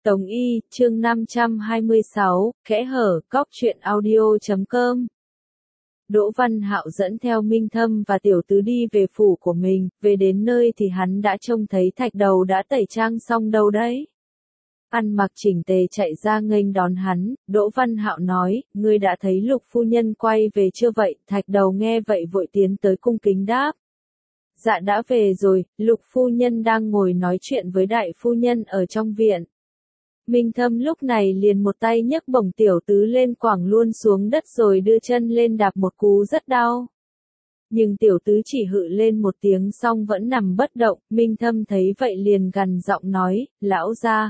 Tống Y, chương 526, kẽ hở, góc truyện audio.com. Đỗ Văn Hạo dẫn theo Minh Thâm và Tiểu Tứ đi về phủ của mình, về đến nơi thì hắn đã trông thấy Thạch Đầu đã tẩy trang xong đâu đấy. Ăn mặc chỉnh tề chạy ra nghênh đón hắn, Đỗ Văn Hạo nói, ngươi đã thấy Lục phu nhân quay về chưa vậy? Thạch Đầu nghe vậy vội tiến tới cung kính đáp. Dạ đã về rồi, Lục phu nhân đang ngồi nói chuyện với đại phu nhân ở trong viện. Minh Thâm lúc này liền một tay nhấc bổng Tiểu Tứ lên quẳng luôn xuống đất rồi đưa chân lên đạp một cú rất đau. Nhưng Tiểu Tứ chỉ hự lên một tiếng xong vẫn nằm bất động, Minh Thâm thấy vậy liền gằn giọng nói, lão gia.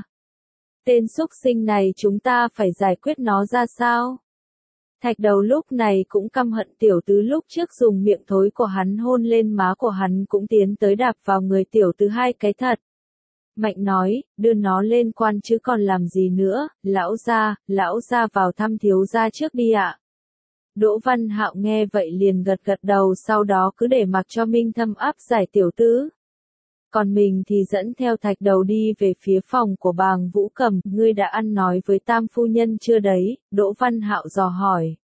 Tên xúc sinh này chúng ta phải giải quyết nó ra sao? Thạch Đầu lúc này cũng căm hận Tiểu Tứ lúc trước dùng miệng thối của hắn hôn lên má của hắn cũng tiến tới đạp vào người Tiểu Tứ hai cái thật. Mạnh nói, đưa nó lên quan chứ còn làm gì nữa, lão gia vào thăm thiếu gia trước đi ạ. Đỗ Văn Hạo nghe vậy liền gật gật đầu sau đó cứ để mặc cho Minh Thâm áp giải Tiểu Tứ. Còn mình thì dẫn theo Thạch Đầu đi về phía phòng của bàng Vũ Cầm, ngươi đã ăn nói với Tam phu nhân chưa đấy, Đỗ Văn Hạo dò hỏi.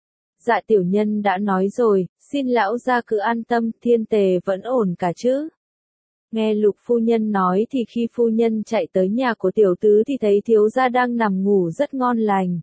Dạ tiểu nhân đã nói rồi, xin lão gia cứ an tâm, thiên tề vẫn ổn cả chứ. Nghe Lục phu nhân nói thì khi phu nhân chạy tới nhà của Tiểu Tứ thì thấy thiếu gia đang nằm ngủ rất ngon lành.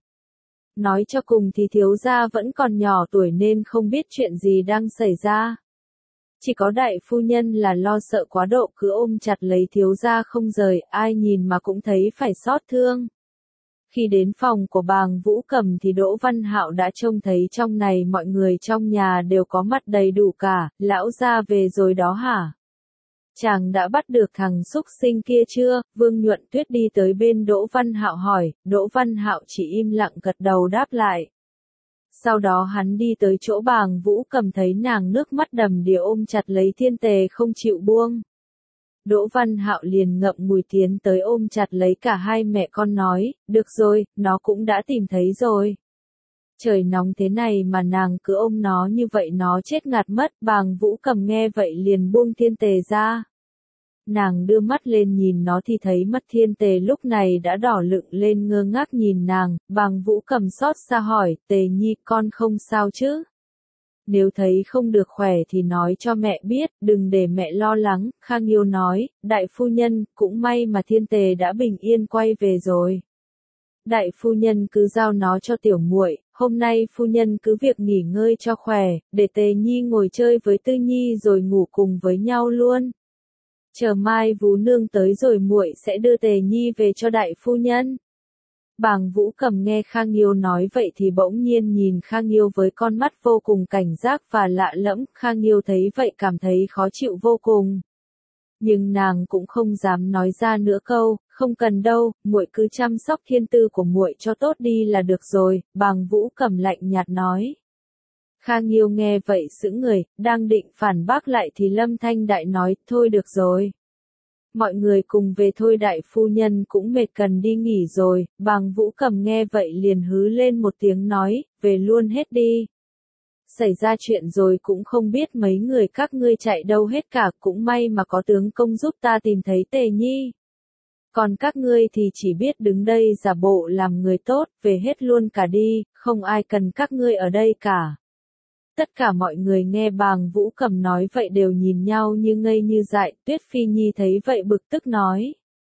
Nói cho cùng thì thiếu gia vẫn còn nhỏ tuổi nên không biết chuyện gì đang xảy ra. Chỉ có đại phu nhân là lo sợ quá độ cứ ôm chặt lấy thiếu gia không rời, ai nhìn mà cũng thấy phải xót thương. Khi đến phòng của bàng Vũ Cầm thì Đỗ Văn Hạo đã trông thấy trong này mọi người trong nhà đều có mặt đầy đủ cả, lão gia về rồi đó hả? Chàng đã bắt được thằng xúc sinh kia chưa? Vương Nhuận Tuyết đi tới bên Đỗ Văn Hạo hỏi, Đỗ Văn Hạo chỉ im lặng gật đầu đáp lại. Sau đó hắn đi tới chỗ bàng Vũ Cầm thấy nàng nước mắt đầm đìa ôm chặt lấy thiên tề không chịu buông. Đỗ Văn Hạo liền ngậm ngùi tiến tới ôm chặt lấy cả hai mẹ con nói, được rồi, nó cũng đã tìm thấy rồi. Trời nóng thế này mà nàng cứ ôm nó như vậy nó chết ngạt mất, bàng Vũ Cầm nghe vậy liền buông thiên tề ra. Nàng đưa mắt lên nhìn nó thì thấy mắt thiên tề lúc này đã đỏ lựng lên ngơ ngác nhìn nàng, bàng Vũ Cầm xót xa hỏi, tề nhi con không sao chứ? Nếu thấy không được khỏe thì nói cho mẹ biết, đừng để mẹ lo lắng, Khang Yêu nói, đại phu nhân, cũng may mà thiên tề đã bình yên quay về rồi. Đại phu nhân cứ giao nó cho tiểu muội, hôm nay phu nhân cứ việc nghỉ ngơi cho khỏe, để tề nhi ngồi chơi với tư nhi rồi ngủ cùng với nhau luôn. Chờ mai Vú nương tới rồi muội sẽ đưa tề nhi về cho đại phu nhân. Bàng Vũ Cầm nghe Khang Yêu nói vậy thì bỗng nhiên nhìn Khang Yêu với con mắt vô cùng cảnh giác và lạ lẫm, Khang Yêu thấy vậy cảm thấy khó chịu vô cùng. Nhưng nàng cũng không dám nói ra nữa câu, không cần đâu, muội cứ chăm sóc thiên tư của muội cho tốt đi là được rồi, bàng Vũ Cầm lạnh nhạt nói. Khang Yêu nghe vậy sững người, đang định phản bác lại thì Lâm Thanh Đại nói, thôi được rồi. Mọi người cùng về thôi đại phu nhân cũng mệt cần đi nghỉ rồi, bàng Vũ Cầm nghe vậy liền hứ lên một tiếng nói, về luôn hết đi. Xảy ra chuyện rồi cũng không biết mấy người các ngươi chạy đâu hết cả, cũng may mà có tướng công giúp ta tìm thấy Tề Nhi. Còn các ngươi thì chỉ biết đứng đây giả bộ làm người tốt, về hết luôn cả đi, không ai cần các ngươi ở đây cả. Tất cả mọi người nghe bàng Vũ Cầm nói vậy đều nhìn nhau như ngây như dại, Tuyết Phi Nhi thấy vậy bực tức nói.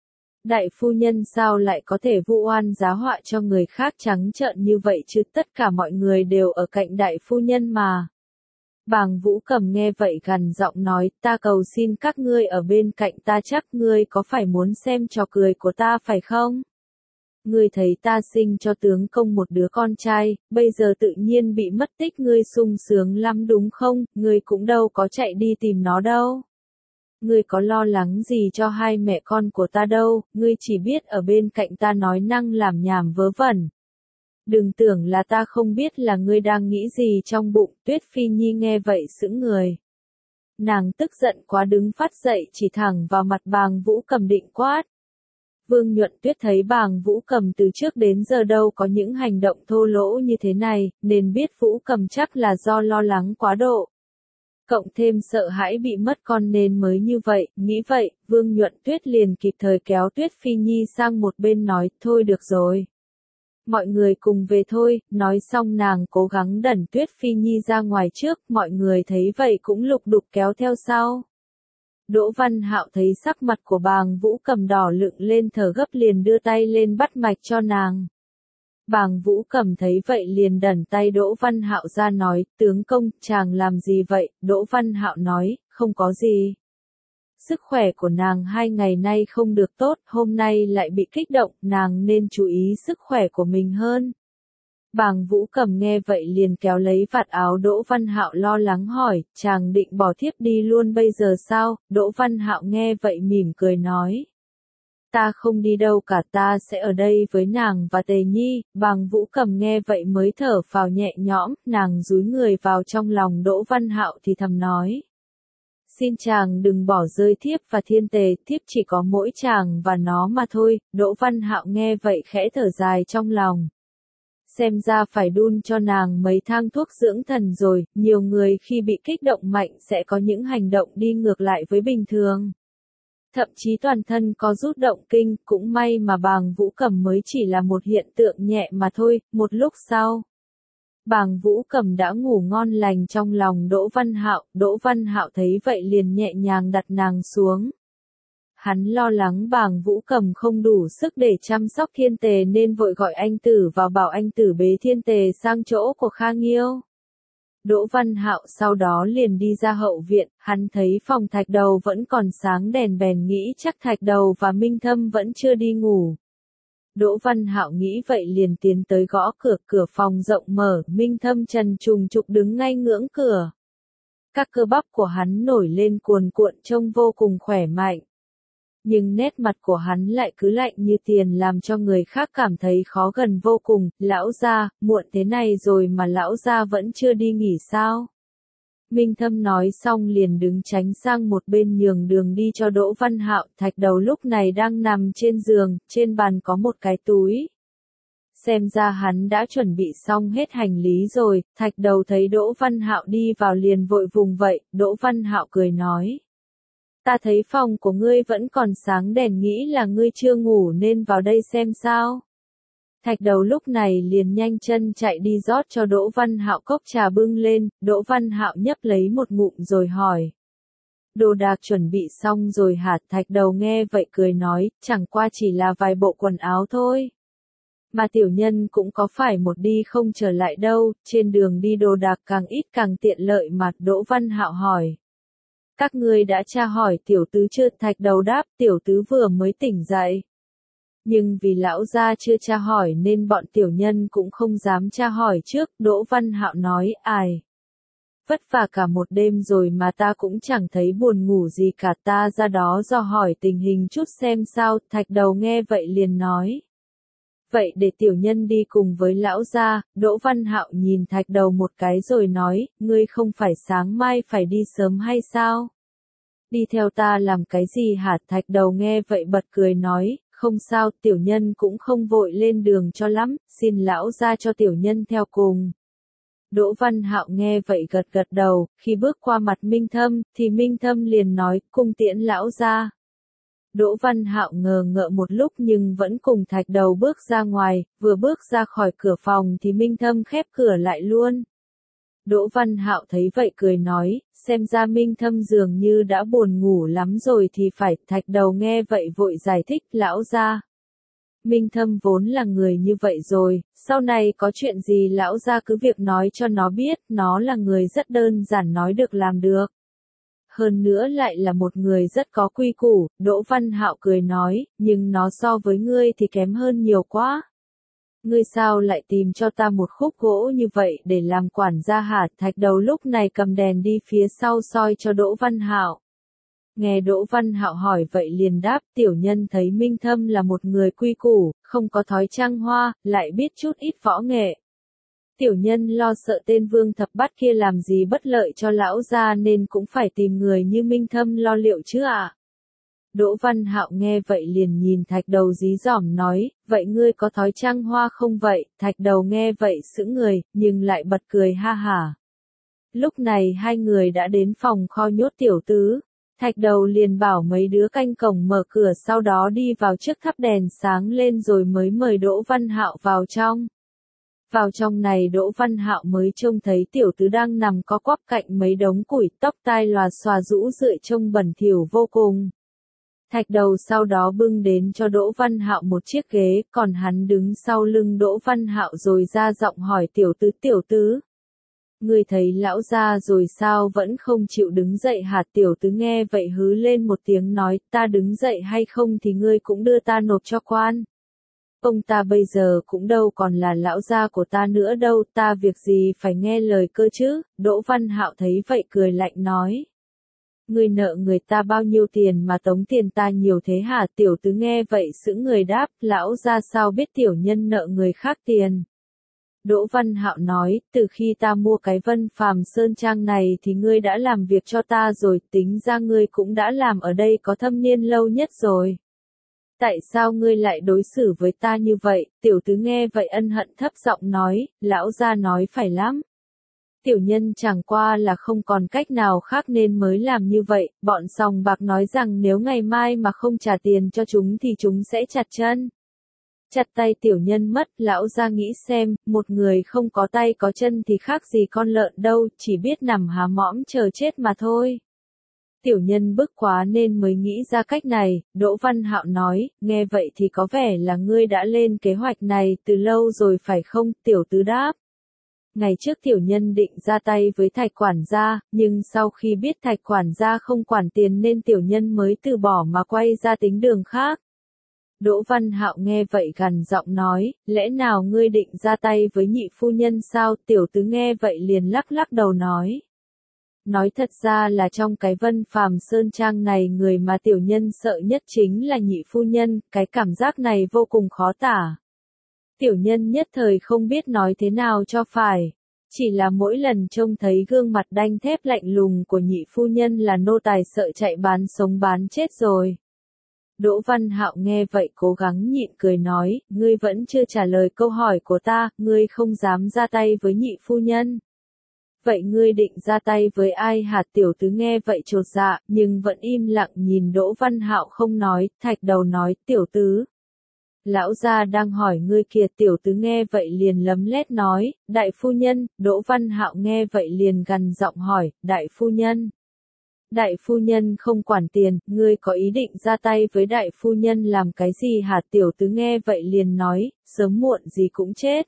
Đại phu nhân sao lại có thể vu oan giá họa cho người khác trắng trợn như vậy chứ, tất cả mọi người đều ở cạnh đại phu nhân mà. Bàng Vũ Cầm nghe vậy gằn giọng nói, ta cầu xin các ngươi ở bên cạnh ta chắc ngươi có phải muốn xem trò cười của ta phải không? Ngươi thấy ta sinh cho tướng công một đứa con trai, bây giờ tự nhiên bị mất tích ngươi sung sướng lắm đúng không, ngươi cũng đâu có chạy đi tìm nó đâu. Ngươi có lo lắng gì cho hai mẹ con của ta đâu, ngươi chỉ biết ở bên cạnh ta nói năng làm nhảm vớ vẩn. Đừng tưởng là ta không biết là ngươi đang nghĩ gì trong bụng, Tuyết Phi Nhi nghe vậy sững người. Nàng tức giận quá đứng phát dậy chỉ thẳng vào mặt bàng Vũ Cầm định quát. Vương Nhuận Tuyết thấy bàng Vũ Cầm từ trước đến giờ đâu có những hành động thô lỗ như thế này, nên biết Vũ Cầm chắc là do lo lắng quá độ. Cộng thêm sợ hãi bị mất con nên mới như vậy, nghĩ vậy, Vương Nhuận Tuyết liền kịp thời kéo Tuyết Phi Nhi sang một bên nói, thôi được rồi. Mọi người cùng về thôi, nói xong nàng cố gắng đẩy Tuyết Phi Nhi ra ngoài trước, mọi người thấy vậy cũng lục đục kéo theo sau. Đỗ Văn Hạo thấy sắc mặt của Bàng Vũ Cầm đỏ lựng lên thở gấp liền đưa tay lên bắt mạch cho nàng. Bàng Vũ Cầm thấy vậy liền đẩy tay Đỗ Văn Hạo ra nói, tướng công, chàng làm gì vậy? Đỗ Văn Hạo nói, không có gì. Sức khỏe của nàng 2 ngày nay không được tốt, hôm nay lại bị kích động, nàng nên chú ý sức khỏe của mình hơn. Bàng Vũ Cầm nghe vậy liền kéo lấy vạt áo Đỗ Văn Hạo lo lắng hỏi, chàng định bỏ thiếp đi luôn bây giờ sao? Đỗ Văn Hạo nghe vậy mỉm cười nói. Ta không đi đâu cả, ta sẽ ở đây với nàng và Tề Nhi. Bàng Vũ Cầm nghe vậy mới thở phào nhẹ nhõm, nàng dúi người vào trong lòng Đỗ Văn Hạo thì thầm nói. Xin chàng đừng bỏ rơi thiếp và Thiên Tề, thiếp chỉ có mỗi chàng và nó mà thôi. Đỗ Văn Hạo nghe vậy khẽ thở dài trong lòng. Xem ra phải đun cho nàng mấy thang thuốc dưỡng thần rồi, nhiều người khi bị kích động mạnh sẽ có những hành động đi ngược lại với bình thường. Thậm chí toàn thân có rút động kinh, cũng may mà Bàng Vũ Cầm mới chỉ là một hiện tượng nhẹ mà thôi. Một lúc sau, Bàng Vũ Cầm đã ngủ ngon lành trong lòng Đỗ Văn Hạo thấy vậy liền nhẹ nhàng đặt nàng xuống. Hắn lo lắng Bàng Vũ Cầm không đủ sức để chăm sóc Thiên Tề nên vội gọi anh Tử vào bảo anh Tử bế Thiên Tề sang chỗ của Kha Nghiêu. Đỗ Văn Hạo sau đó liền đi ra hậu viện, hắn thấy phòng Thạch Đầu vẫn còn sáng đèn bèn nghĩ chắc Thạch Đầu và Minh Thâm vẫn chưa đi ngủ. Đỗ Văn Hạo nghĩ vậy liền tiến tới gõ cửa, cửa phòng rộng mở, Minh Thâm trần trùng trục đứng ngay ngưỡng cửa. Các cơ bắp của hắn nổi lên cuồn cuộn trông vô cùng khỏe mạnh. Nhưng nét mặt của hắn lại cứ lạnh như tiền làm cho người khác cảm thấy khó gần vô cùng. Lão gia, muộn thế này rồi mà lão gia vẫn chưa đi nghỉ sao? Minh Thâm nói xong liền đứng tránh sang một bên nhường đường đi cho Đỗ Văn Hạo. Thạch Đầu lúc này đang nằm trên giường, trên bàn có một cái túi. Xem ra hắn đã chuẩn bị xong hết hành lý rồi. Thạch Đầu thấy Đỗ Văn Hạo đi vào liền vội vùng vậy. Đỗ Văn Hạo cười nói. Ta thấy phòng của ngươi vẫn còn sáng đèn, nghĩ là ngươi chưa ngủ nên vào đây xem sao. Thạch Đầu lúc này liền nhanh chân chạy đi rót cho Đỗ Văn Hạo cốc trà bưng lên. Đỗ Văn Hạo nhấp lấy một ngụm rồi hỏi. Đồ đạc chuẩn bị xong rồi hả? Thạch Đầu nghe vậy cười nói, chẳng qua chỉ là vài bộ quần áo thôi. Mà tiểu nhân cũng có phải một đi không trở lại đâu, trên đường đi đồ đạc càng ít càng tiện lợi mà. Đỗ Văn Hạo hỏi. Các ngươi đã tra hỏi tiểu tứ chưa? Thạch Đầu đáp, tiểu tứ vừa mới tỉnh dậy. Nhưng vì lão gia chưa tra hỏi nên bọn tiểu nhân cũng không dám tra hỏi trước. Đỗ Văn Hạo nói, ai? Vất vả cả một đêm rồi mà ta cũng chẳng thấy buồn ngủ gì cả, ta ra đó dò hỏi tình hình chút xem sao. Thạch Đầu nghe vậy liền nói. Vậy để tiểu nhân đi cùng với lão gia. Đỗ Văn Hạo nhìn Thạch Đầu một cái rồi nói, ngươi không phải sáng mai phải đi sớm hay sao? Đi theo ta làm cái gì hả? Thạch Đầu nghe vậy bật cười nói, không sao, tiểu nhân cũng không vội lên đường cho lắm, xin lão gia cho tiểu nhân theo cùng. Đỗ Văn Hạo nghe vậy gật gật đầu, khi bước qua mặt Minh Thâm, thì Minh Thâm liền nói, cung tiễn lão gia. Đỗ Văn Hạo ngờ ngợ một lúc nhưng vẫn cùng Thạch Đầu bước ra ngoài, vừa bước ra khỏi cửa phòng thì Minh Thâm khép cửa lại luôn. Đỗ Văn Hạo thấy vậy cười nói, xem ra Minh Thâm dường như đã buồn ngủ lắm rồi thì phải. Thạch Đầu nghe vậy vội giải thích, lão gia. Minh Thâm vốn là người như vậy rồi, sau này có chuyện gì lão gia cứ việc nói cho nó biết, nó là người rất đơn giản nói được làm được. Hơn nữa lại là một người rất có quy củ. Đỗ Văn Hạo cười nói, nhưng nó so với ngươi thì kém hơn nhiều quá. Ngươi sao lại tìm cho ta một khúc gỗ như vậy để làm quản gia hả? Thạch Đầu lúc này cầm đèn đi phía sau soi cho Đỗ Văn Hạo. Nghe Đỗ Văn Hạo hỏi vậy liền đáp, tiểu nhân thấy Minh Thâm là một người quy củ, không có thói trăng hoa, lại biết chút ít võ nghệ. Tiểu nhân lo sợ tên Vương Thập Bát kia làm gì bất lợi cho lão gia nên cũng phải tìm người như Minh Thâm lo liệu chứ ạ. Đỗ Văn Hạo nghe vậy liền nhìn Thạch Đầu dí dỏm nói, vậy ngươi có thói trăng hoa không vậy? Thạch Đầu nghe vậy sững người, nhưng lại bật cười ha hả. Lúc này hai người đã đến phòng kho nhốt tiểu tứ. Thạch đầu liền bảo mấy đứa canh cổng mở cửa, sau đó đi vào trước thắp đèn sáng lên rồi mới mời Đỗ Văn Hạo vào trong. Vào trong này Đỗ Văn Hạo mới trông thấy tiểu tứ đang nằm co quắp cạnh mấy đống củi, tóc tai lòa xòa rũ rượi trông bẩn thỉu vô cùng. Thạch đầu sau đó bưng đến cho Đỗ Văn Hạo một chiếc ghế, còn hắn đứng sau lưng Đỗ Văn Hạo rồi ra giọng hỏi tiểu tứ. Ngươi thấy lão gia rồi sao vẫn không chịu đứng dậy hả? Tiểu tứ nghe vậy hứ lên một tiếng nói, ta đứng dậy hay không thì ngươi cũng đưa ta nộp cho quan. Ông ta bây giờ cũng đâu còn là lão gia của ta nữa đâu, ta việc gì phải nghe lời cơ chứ? Đỗ Văn Hạo thấy vậy cười lạnh nói. Ngươi nợ người ta bao nhiêu tiền mà tống tiền ta nhiều thế hả? Tiểu tứ nghe vậy sững người đáp, lão gia sao biết tiểu nhân nợ người khác tiền? Đỗ Văn Hạo nói, từ khi ta mua cái Vân Phàm Sơn Trang này thì ngươi đã làm việc cho ta rồi, tính ra ngươi cũng đã làm ở đây có thâm niên lâu nhất rồi. Tại sao ngươi lại đối xử với ta như vậy? Tiểu tứ nghe vậy ân hận thấp giọng nói, lão gia nói phải lắm. Tiểu nhân chẳng qua là không còn cách nào khác nên mới làm như vậy, bọn sòng bạc nói rằng nếu ngày mai mà không trả tiền cho chúng thì chúng sẽ chặt chân. Chặt tay tiểu nhân mất, lão gia nghĩ xem, một người không có tay có chân thì khác gì con lợn đâu, chỉ biết nằm há mõm chờ chết mà thôi. Tiểu nhân bức quá nên mới nghĩ ra cách này, Đỗ Văn Hạo nói, nghe vậy thì có vẻ là ngươi đã lên kế hoạch này từ lâu rồi phải không? Tiểu tứ đáp. Ngày trước tiểu nhân định ra tay với Thạch quản gia, nhưng sau khi biết Thạch quản gia không quản tiền nên tiểu nhân mới từ bỏ mà quay ra tính đường khác. Đỗ Văn Hạo nghe vậy gằn giọng nói, lẽ nào ngươi định ra tay với nhị phu nhân sao? Tiểu tứ nghe vậy liền lắc lắc đầu nói. Nói thật ra là trong cái Vân Phàm Sơn Trang này người mà tiểu nhân sợ nhất chính là nhị phu nhân, cái cảm giác này vô cùng khó tả. Tiểu nhân nhất thời không biết nói thế nào cho phải. Chỉ là mỗi lần trông thấy gương mặt đanh thép lạnh lùng của nhị phu nhân là nô tài sợ chạy bán sống bán chết rồi. Đỗ Văn Hạo nghe vậy cố gắng nhịn cười nói, ngươi vẫn chưa trả lời câu hỏi của ta, ngươi không dám ra tay với nhị phu nhân. Vậy ngươi định ra tay với ai hả? Tiểu tứ nghe vậy chột dạ, nhưng vẫn im lặng nhìn Đỗ Văn Hạo không nói, Thạch đầu nói, tiểu tứ. Lão gia đang hỏi ngươi kìa. Tiểu tứ nghe vậy liền lấm lét nói, đại phu nhân. Đỗ Văn Hạo nghe vậy liền gằn giọng hỏi, đại phu nhân. Đại phu nhân không quản tiền, ngươi có ý định ra tay với đại phu nhân làm cái gì hả? Tiểu tứ nghe vậy liền nói, sớm muộn gì cũng chết.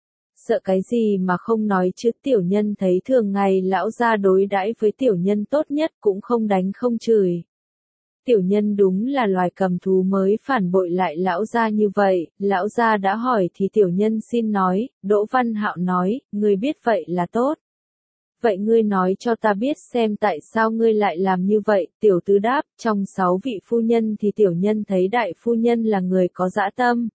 Sợ cái gì mà không nói chứ? Tiểu nhân thấy thường ngày lão gia đối đãi với tiểu nhân tốt nhất, cũng không đánh không chửi. Tiểu nhân đúng là loài cầm thú mới phản bội lại lão gia như vậy. Lão gia đã hỏi thì tiểu nhân xin nói. Đỗ Văn Hạo nói, ngươi biết vậy là tốt. Vậy ngươi nói cho ta biết xem tại sao ngươi lại làm như vậy? Tiểu tứ đáp, trong 6 vị phu nhân thì tiểu nhân thấy đại phu nhân là người có dã tâm,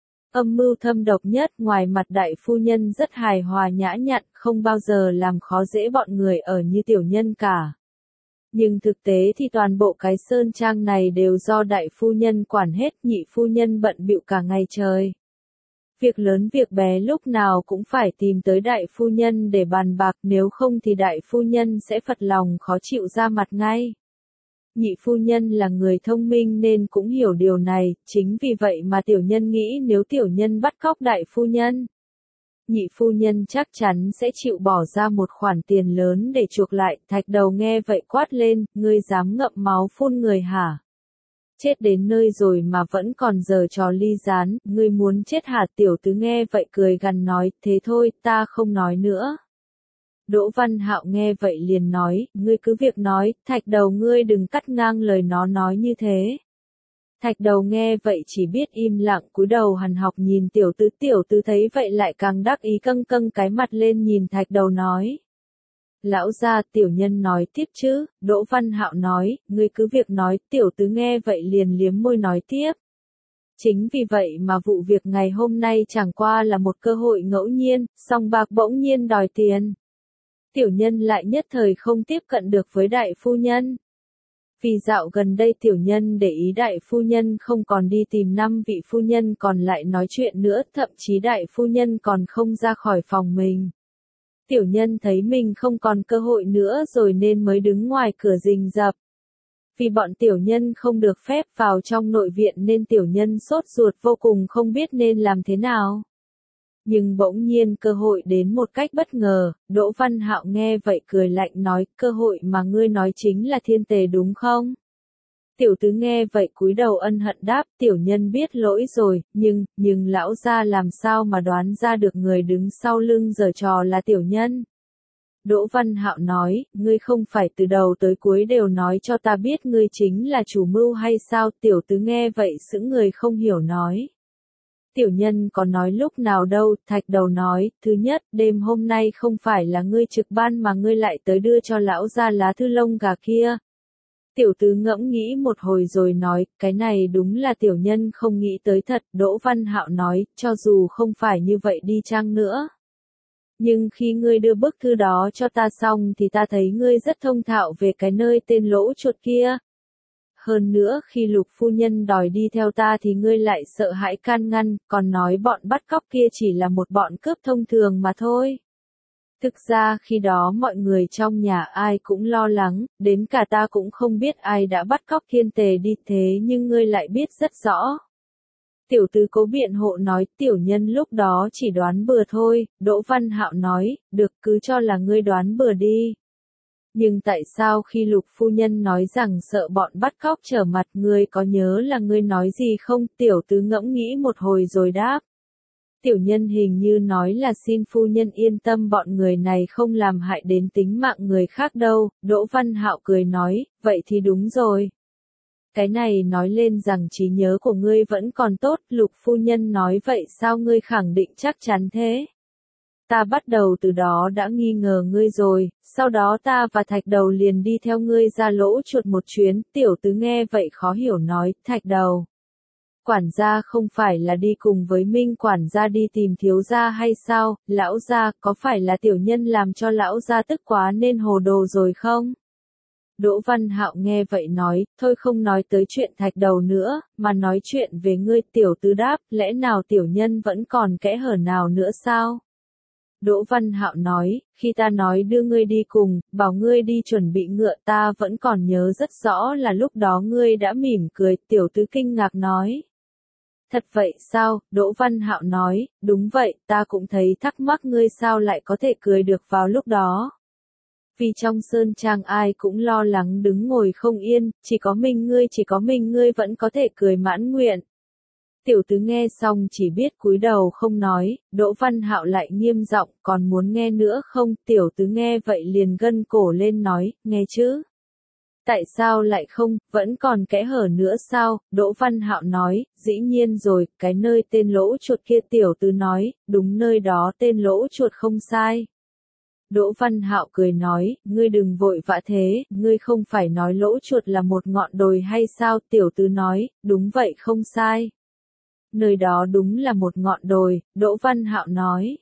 âm mưu thâm độc nhất. Ngoài mặt đại phu nhân rất hài hòa nhã nhặn, không bao giờ làm khó dễ bọn người ở như tiểu nhân cả. Nhưng thực tế thì toàn bộ cái sơn trang này đều do đại phu nhân quản hết, nhị phu nhân bận bịu cả ngày trời. Việc lớn việc bé lúc nào cũng phải tìm tới đại phu nhân để bàn bạc, nếu không thì đại phu nhân sẽ phật lòng khó chịu ra mặt ngay. Nhị phu nhân là người thông minh nên cũng hiểu điều này, chính vì vậy mà tiểu nhân nghĩ nếu tiểu nhân bắt cóc đại phu nhân, nhị phu nhân chắc chắn sẽ chịu bỏ ra một khoản tiền lớn để chuộc lại. Thạch đầu nghe vậy quát lên, ngươi dám ngậm máu phun người hả? Chết đến nơi rồi mà vẫn còn giở trò ly gián, ngươi muốn chết hả? Tiểu tứ nghe vậy cười gằn nói, thế thôi, ta không nói nữa. Đỗ Văn Hạo nghe vậy liền nói, ngươi cứ việc nói, Thạch đầu ngươi đừng cắt ngang lời nó nói như thế. Thạch đầu nghe vậy chỉ biết im lặng cúi đầu hằn học nhìn tiểu tứ thấy vậy lại càng đắc ý căng cái mặt lên nhìn Thạch đầu nói. Lão gia, tiểu nhân nói tiếp chứ? Đỗ Văn Hạo nói, ngươi cứ việc nói. Tiểu tứ nghe vậy liền liếm môi nói tiếp. Chính vì vậy mà vụ việc ngày hôm nay chẳng qua là một cơ hội ngẫu nhiên, song bạc bỗng nhiên đòi tiền. Tiểu nhân lại nhất thời không tiếp cận được với đại phu nhân. Vì dạo gần đây tiểu nhân để ý đại phu nhân không còn đi tìm 5 vị phu nhân còn lại nói chuyện nữa, thậm chí đại phu nhân còn không ra khỏi phòng mình. Tiểu nhân thấy mình không còn cơ hội nữa rồi nên mới đứng ngoài cửa rình rập. Vì bọn tiểu nhân không được phép vào trong nội viện nên tiểu nhân sốt ruột vô cùng không biết nên làm thế nào. Nhưng bỗng nhiên cơ hội đến một cách bất ngờ, Đỗ Văn Hạo nghe vậy cười lạnh nói, cơ hội mà ngươi nói chính là thiên tề đúng không? Tiểu tứ nghe vậy cúi đầu ân hận đáp, tiểu nhân biết lỗi rồi, nhưng lão gia làm sao mà đoán ra được người đứng sau lưng giở trò là tiểu nhân? Đỗ Văn Hạo nói, ngươi không phải từ đầu tới cuối đều nói cho ta biết ngươi chính là chủ mưu hay sao? Tiểu tứ nghe vậy sững người không hiểu nói. Tiểu nhân có nói lúc nào đâu, Thạch Đầu nói, thứ nhất, đêm hôm nay không phải là ngươi trực ban mà ngươi lại tới đưa cho lão gia lá thư lông gà kia. Tiểu tứ ngẫm nghĩ một hồi rồi nói, cái này đúng là tiểu nhân không nghĩ tới thật. Đỗ Văn Hạo nói, cho dù không phải như vậy đi chăng nữa. Nhưng khi ngươi đưa bức thư đó cho ta xong thì ta thấy ngươi rất thông thạo về cái nơi tên lỗ chuột kia. Hơn nữa khi Lục phu nhân đòi đi theo ta thì ngươi lại sợ hãi can ngăn, còn nói bọn bắt cóc kia chỉ là một bọn cướp thông thường mà thôi. Thực ra khi đó mọi người trong nhà ai cũng lo lắng, đến cả ta cũng không biết ai đã bắt cóc thiên tề đi thế nhưng ngươi lại biết rất rõ. Tiểu tứ cố biện hộ nói, tiểu nhân lúc đó chỉ đoán bừa thôi. Đỗ Văn Hạo nói, được, cứ cho là ngươi đoán bừa đi. Nhưng tại sao khi Lục phu nhân nói rằng sợ bọn bắt cóc trở mặt, ngươi có nhớ là ngươi nói gì không? Tiểu tứ ngẫm nghĩ một hồi rồi đáp. Tiểu nhân hình như nói là xin phu nhân yên tâm, bọn người này không làm hại đến tính mạng người khác đâu. Đỗ Văn Hạo cười nói, vậy thì đúng rồi. Cái này nói lên rằng trí nhớ của ngươi vẫn còn tốt. Lục phu nhân nói, vậy sao ngươi khẳng định chắc chắn thế? Ta bắt đầu từ đó đã nghi ngờ ngươi rồi, sau đó ta và Thạch Đầu liền đi theo ngươi ra lỗ chuột một chuyến. Tiểu tứ nghe vậy khó hiểu nói, Thạch Đầu. Quản gia không phải là đi cùng với Minh quản gia đi tìm thiếu gia hay sao? Lão gia, có phải là tiểu nhân làm cho lão gia tức quá nên hồ đồ rồi không? Đỗ Văn Hạo nghe vậy nói, thôi không nói tới chuyện Thạch Đầu nữa, mà nói chuyện về ngươi. Tiểu tứ đáp, lẽ nào tiểu nhân vẫn còn kẽ hở nào nữa sao? Đỗ Văn Hạo nói, khi ta nói đưa ngươi đi cùng, bảo ngươi đi chuẩn bị ngựa, ta vẫn còn nhớ rất rõ là lúc đó ngươi đã mỉm cười. Tiểu tứ kinh ngạc nói. Thật vậy sao? Đỗ Văn Hạo nói, đúng vậy, ta cũng thấy thắc mắc ngươi sao lại có thể cười được vào lúc đó. Vì trong sơn trang ai cũng lo lắng đứng ngồi không yên, chỉ có mình ngươi vẫn có thể cười mãn nguyện. Tiểu tứ nghe xong chỉ biết cúi đầu không nói. Đỗ Văn Hạo lại nghiêm giọng, còn muốn nghe nữa không? Tiểu tứ nghe vậy liền gân cổ lên nói, nghe chứ. Tại sao lại không, vẫn còn kẽ hở nữa sao? Đỗ Văn Hạo nói, dĩ nhiên rồi, cái nơi tên lỗ chuột kia. Tiểu tứ nói, đúng, nơi đó tên lỗ chuột không sai. Đỗ Văn Hạo cười nói, ngươi đừng vội vã thế, ngươi không phải nói lỗ chuột là một ngọn đồi hay sao? Tiểu tứ nói, đúng vậy không sai. Nơi đó đúng là một ngọn đồi. Đỗ Văn Hạo nói.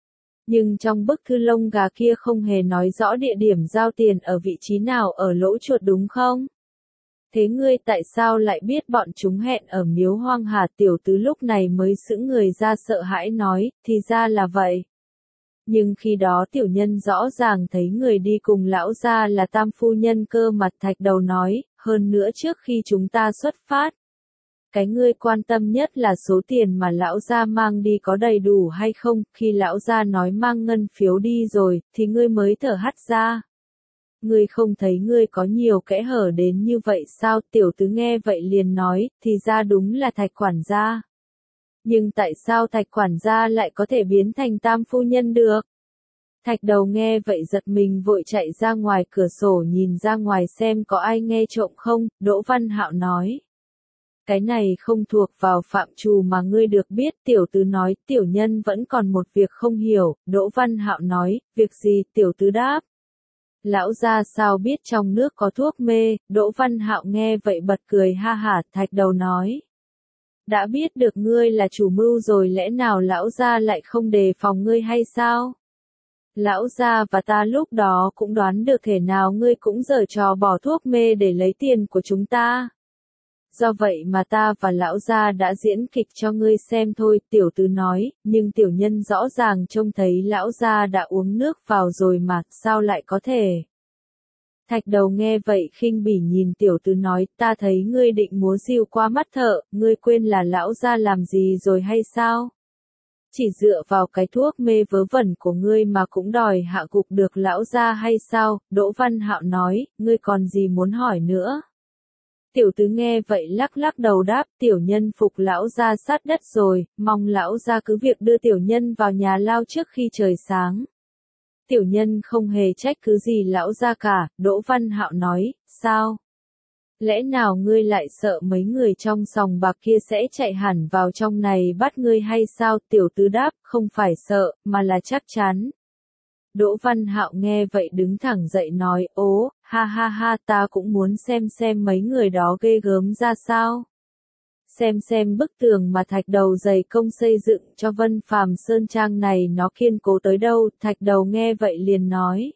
Nhưng trong bức thư lông gà kia không hề nói rõ địa điểm giao tiền ở vị trí nào ở lỗ chuột đúng không? Thế ngươi tại sao lại biết bọn chúng hẹn ở miếu hoang hà? Tiểu tứ lúc này mới sững người ra sợ hãi nói, thì ra là vậy. Nhưng khi đó tiểu nhân rõ ràng thấy người đi cùng lão gia là Tam phu nhân cơ mặt. Thạch Đầu nói, hơn nữa trước khi chúng ta xuất phát. Cái ngươi quan tâm nhất là số tiền mà lão gia mang đi có đầy đủ hay không? Khi lão gia nói mang ngân phiếu đi rồi, thì ngươi mới thở hắt ra. Ngươi không thấy ngươi có nhiều kẽ hở đến như vậy sao? Tiểu tứ nghe vậy liền nói, thì ra đúng là Thạch quản gia. Nhưng tại sao Thạch quản gia lại có thể biến thành Tam phu nhân được? Thạch Đầu nghe vậy giật mình vội chạy ra ngoài cửa sổ nhìn ra ngoài xem có ai nghe trộm không. Đỗ Văn Hạo nói. Cái này không thuộc vào phạm trù mà ngươi được biết. Tiểu tứ nói, tiểu nhân vẫn còn một việc không hiểu. Đỗ Văn Hạo nói, việc gì? Tiểu tứ đáp. Lão gia sao biết trong nước có thuốc mê? Đỗ Văn Hạo nghe vậy bật cười ha hả. Thạch Đầu nói. Đã biết được ngươi là chủ mưu rồi, lẽ nào lão gia lại không đề phòng ngươi hay sao? Lão gia và ta lúc đó cũng đoán được thể nào ngươi cũng giở trò bỏ thuốc mê để lấy tiền của chúng ta. Do vậy mà ta và lão gia đã diễn kịch cho ngươi xem thôi, tiểu tứ nói, nhưng tiểu nhân rõ ràng trông thấy lão gia đã uống nước vào rồi mà, sao lại có thể? Thạch đầu nghe vậy khinh bỉ nhìn tiểu tứ nói, ta thấy ngươi định múa rìu qua mắt thợ, ngươi quên là lão gia làm gì rồi hay sao? Chỉ dựa vào cái thuốc mê vớ vẩn của ngươi mà cũng đòi hạ gục được lão gia hay sao? Đỗ Văn Hạo nói, ngươi còn gì muốn hỏi nữa? Tiểu tứ nghe vậy lắc lắc đầu đáp, tiểu nhân phục lão gia sát đất rồi, mong lão gia cứ việc đưa tiểu nhân vào nhà lao trước khi trời sáng. Tiểu nhân không hề trách cứ gì lão gia cả, Đỗ Văn Hạo nói, sao? Lẽ nào ngươi lại sợ mấy người trong sòng bạc kia sẽ chạy hẳn vào trong này bắt ngươi hay sao? Tiểu tứ đáp, không phải sợ, mà là chắc chắn. Đỗ Văn Hạo nghe vậy đứng thẳng dậy nói, ố, ha ha ha, ta cũng muốn xem mấy người đó ghê gớm ra sao. Xem bức tường mà thạch đầu dày công xây dựng cho Vân Phàm Sơn Trang này nó kiên cố tới đâu, thạch đầu nghe vậy liền nói.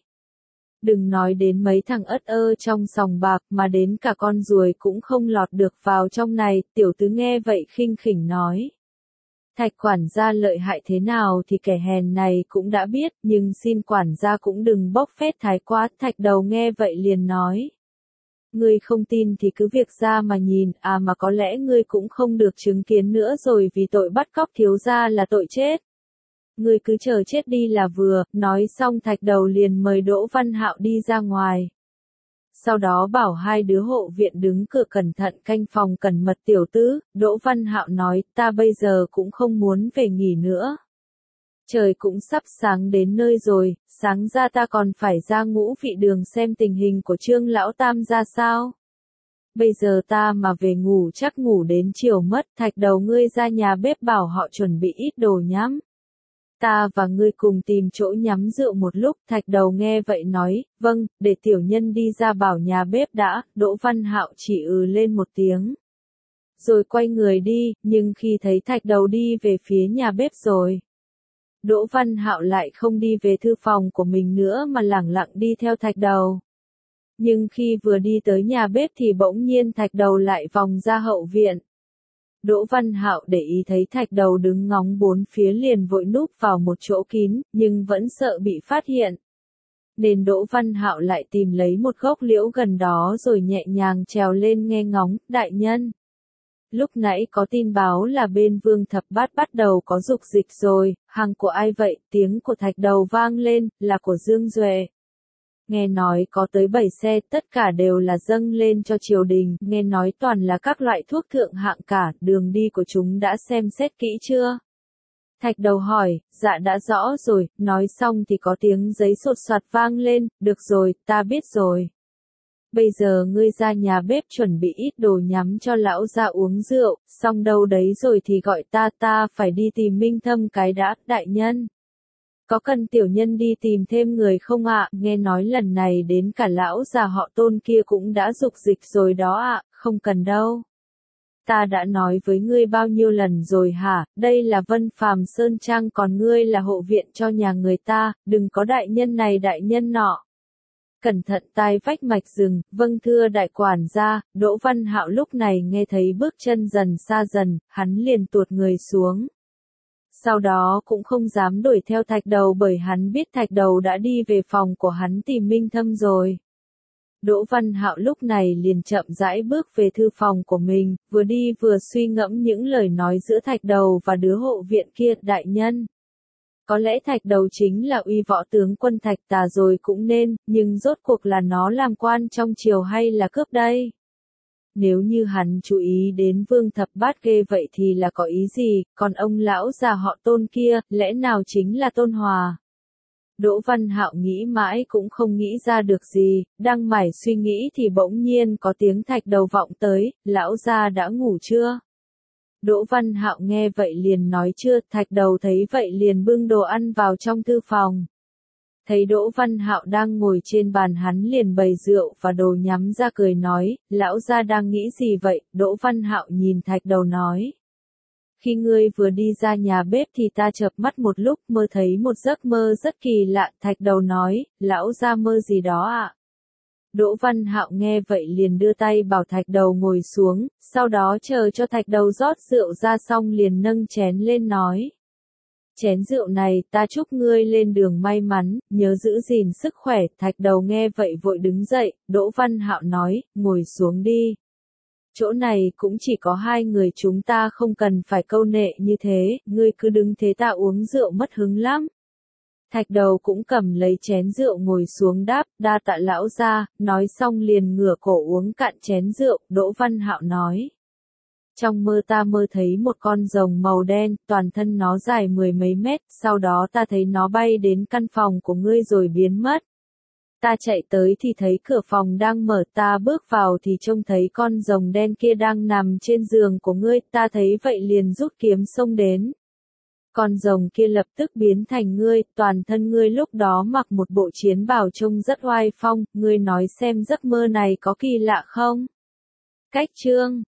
Đừng nói đến mấy thằng ất ơ trong sòng bạc mà đến cả con ruồi cũng không lọt được vào trong này, tiểu tứ nghe vậy khinh khỉnh nói. Thạch quản gia lợi hại thế nào thì kẻ hèn này cũng đã biết, nhưng xin quản gia cũng đừng bóc phét thái quá, thạch đầu nghe vậy liền nói. Ngươi không tin thì cứ việc ra mà nhìn, à mà có lẽ ngươi cũng không được chứng kiến nữa rồi vì tội bắt cóc thiếu gia là tội chết. Ngươi cứ chờ chết đi là vừa, nói xong thạch đầu liền mời Đỗ Văn Hạo đi ra ngoài. Sau đó bảo hai đứa hộ viện đứng cửa cẩn thận canh phòng cẩn mật tiểu tứ, Đỗ Văn Hạo nói, ta bây giờ cũng không muốn về nghỉ nữa. Trời cũng sắp sáng đến nơi rồi, sáng ra ta còn phải ra Ngũ Vị Đường xem tình hình của Trương Lão Tam ra sao. Bây giờ ta mà về ngủ chắc ngủ đến chiều mất, thạch đầu ngươi ra nhà bếp bảo họ chuẩn bị ít đồ nhắm. Ta và ngươi cùng tìm chỗ nhắm rượu một lúc, thạch đầu nghe vậy nói, vâng, để tiểu nhân đi ra bảo nhà bếp đã, Đỗ Văn Hạo chỉ lên một tiếng. Rồi quay người đi, nhưng khi thấy thạch đầu đi về phía nhà bếp rồi. Đỗ Văn Hạo lại không đi về thư phòng của mình nữa mà lẳng lặng đi theo thạch đầu. Nhưng khi vừa đi tới nhà bếp thì bỗng nhiên thạch đầu lại vòng ra hậu viện. Đỗ Văn Hạo để ý thấy thạch đầu đứng ngóng bốn phía liền vội núp vào một chỗ kín, nhưng vẫn sợ bị phát hiện. Nên Đỗ Văn Hạo lại tìm lấy một gốc liễu gần đó rồi nhẹ nhàng trèo lên nghe ngóng, đại nhân. Lúc nãy có tin báo là bên Vương Thập Bát bắt đầu có dục dịch rồi, hàng của ai vậy? Tiếng của thạch đầu vang lên, là của Dương Duệ. Nghe nói có tới 7 xe, tất cả đều là dâng lên cho triều đình, nghe nói toàn là các loại thuốc thượng hạng cả, đường đi của chúng đã xem xét kỹ chưa? Thạch đầu hỏi, dạ đã rõ rồi, nói xong thì có tiếng giấy sột soạt vang lên, được rồi, ta biết rồi. Bây giờ ngươi ra nhà bếp chuẩn bị ít đồ nhắm cho lão gia uống rượu, xong đâu đấy rồi thì gọi ta phải đi tìm Minh Thâm cái đã, đại nhân. Có cần tiểu nhân đi tìm thêm người không ạ? Nghe nói lần này đến cả lão già họ Tôn kia cũng đã dục dịch rồi đó ạ, không cần đâu. Ta đã nói với ngươi bao nhiêu lần rồi hả, đây là Vân Phàm Sơn Trang còn ngươi là hộ viện cho nhà người ta, đừng có đại nhân này đại nhân nọ. Cẩn thận tai vách mạch rừng, vâng thưa đại quản gia, Đỗ Văn Hạo lúc này nghe thấy bước chân dần xa dần, hắn liền tuột người xuống. Sau đó cũng không dám đuổi theo thạch đầu bởi hắn biết thạch đầu đã đi về phòng của hắn tìm Minh Thâm rồi. Đỗ Văn Hạo lúc này liền chậm rãi bước về thư phòng của mình, vừa đi vừa suy ngẫm những lời nói giữa thạch đầu và đứa hộ viện kia, đại nhân. Có lẽ thạch đầu chính là uy võ tướng quân Thạch Tà rồi cũng nên, nhưng rốt cuộc là nó làm quan trong triều hay là cướp đây? Nếu như hắn chú ý đến Vương Thập Bát ghê vậy thì là có ý gì, còn ông lão già họ Tôn kia, lẽ nào chính là Tôn Hòa? Đỗ Văn Hạo nghĩ mãi cũng không nghĩ ra được gì, đang mải suy nghĩ thì bỗng nhiên có tiếng thạch đầu vọng tới, lão gia đã ngủ chưa? Đỗ Văn Hạo nghe vậy liền nói chưa, thạch đầu thấy vậy liền bưng đồ ăn vào trong thư phòng. Thấy Đỗ Văn Hạo đang ngồi trên bàn hắn liền bày rượu và đồ nhắm ra cười nói, lão gia đang nghĩ gì vậy? Đỗ Văn Hạo nhìn thạch đầu nói. Khi ngươi vừa đi ra nhà bếp thì ta chợp mắt một lúc mơ thấy một giấc mơ rất kỳ lạ, thạch đầu nói, lão gia mơ gì đó ạ? Đỗ Văn Hạo nghe vậy liền đưa tay bảo Thạch Đầu ngồi xuống, sau đó chờ cho Thạch Đầu rót rượu ra xong liền nâng chén lên nói. Chén rượu này ta chúc ngươi lên đường may mắn, nhớ giữ gìn sức khỏe. Thạch Đầu nghe vậy vội đứng dậy, Đỗ Văn Hạo nói, ngồi xuống đi. Chỗ này cũng chỉ có hai người chúng ta, không cần phải câu nệ như thế, ngươi cứ đứng thế ta uống rượu mất hứng lắm. Thạch Đầu cũng cầm lấy chén rượu ngồi xuống đáp, đa tạ lão gia, nói xong liền ngửa cổ uống cạn chén rượu. Đỗ Văn Hạo nói. Trong mơ ta mơ thấy một con rồng màu đen, toàn thân nó dài 10 mấy mét, sau đó ta thấy nó bay đến căn phòng của ngươi rồi biến mất. Ta chạy tới thì thấy cửa phòng đang mở, ta bước vào thì trông thấy con rồng đen kia đang nằm trên giường của ngươi, ta thấy vậy liền rút kiếm xông đến. Con rồng kia lập tức biến thành ngươi, toàn thân ngươi lúc đó mặc một bộ chiến bào trông rất oai phong, ngươi nói xem giấc mơ này có kỳ lạ không? Cách chương